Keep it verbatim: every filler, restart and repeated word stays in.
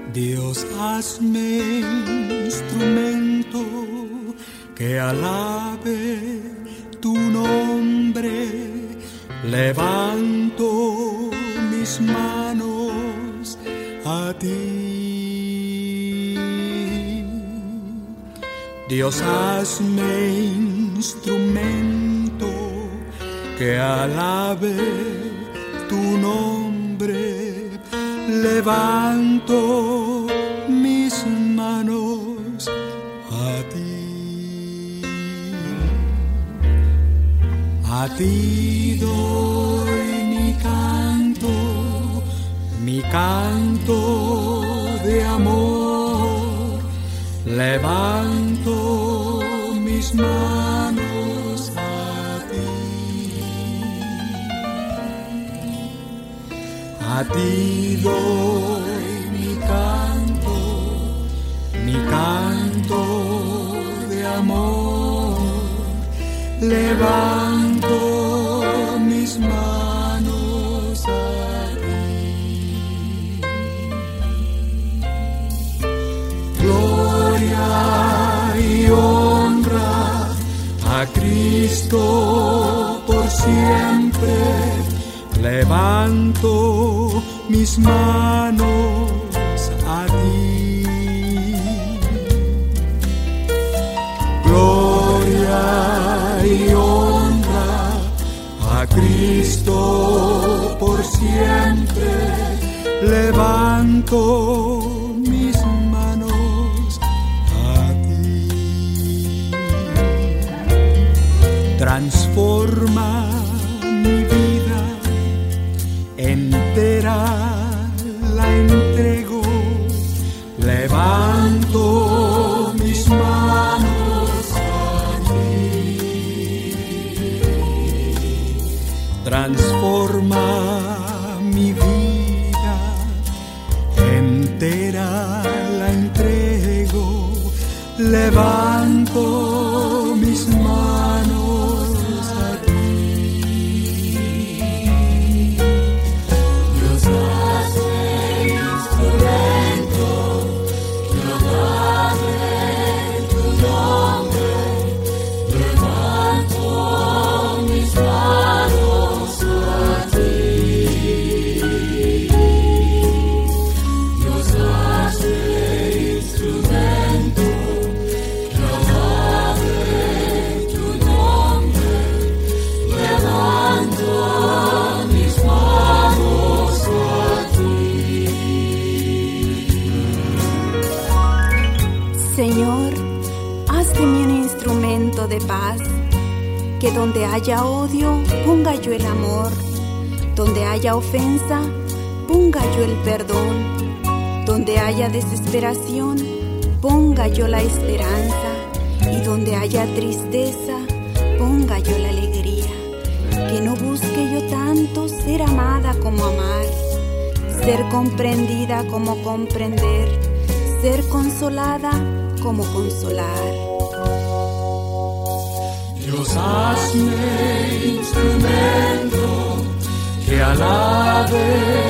Dios, hazme instrumento que alabe tu nombre. Levanto mis manos a ti. Dios, hazme instrumento que alabe tu nombre. Levanto mis manos a ti. A ti doy mi canto, mi canto de amor. Levanto mis manos a ti. A ti doy mi canto, mi canto de amor. Levanto mis manos a ti. Gloria y honra a Cristo por siempre. Levanto mis manos a ti. Gloria y honra a Cristo por siempre. Levanto mis manos a ti. Transforma mi vida entera, la entrego. Levanto mis manos a ti. Transforma mi vida entera, la entrego. Levanto mis manos a ti. Señor, haz de mí un instrumento de paz, que donde haya odio, ponga yo el amor, donde haya ofensa, ponga yo el perdón, donde haya desesperación, ponga yo la esperanza, y donde haya tristeza, ponga yo la alegría. Que no busque yo tanto ser amada como amar, ser comprendida como comprender, ser consolada como consolar. Dios, hazme instrumento que alabe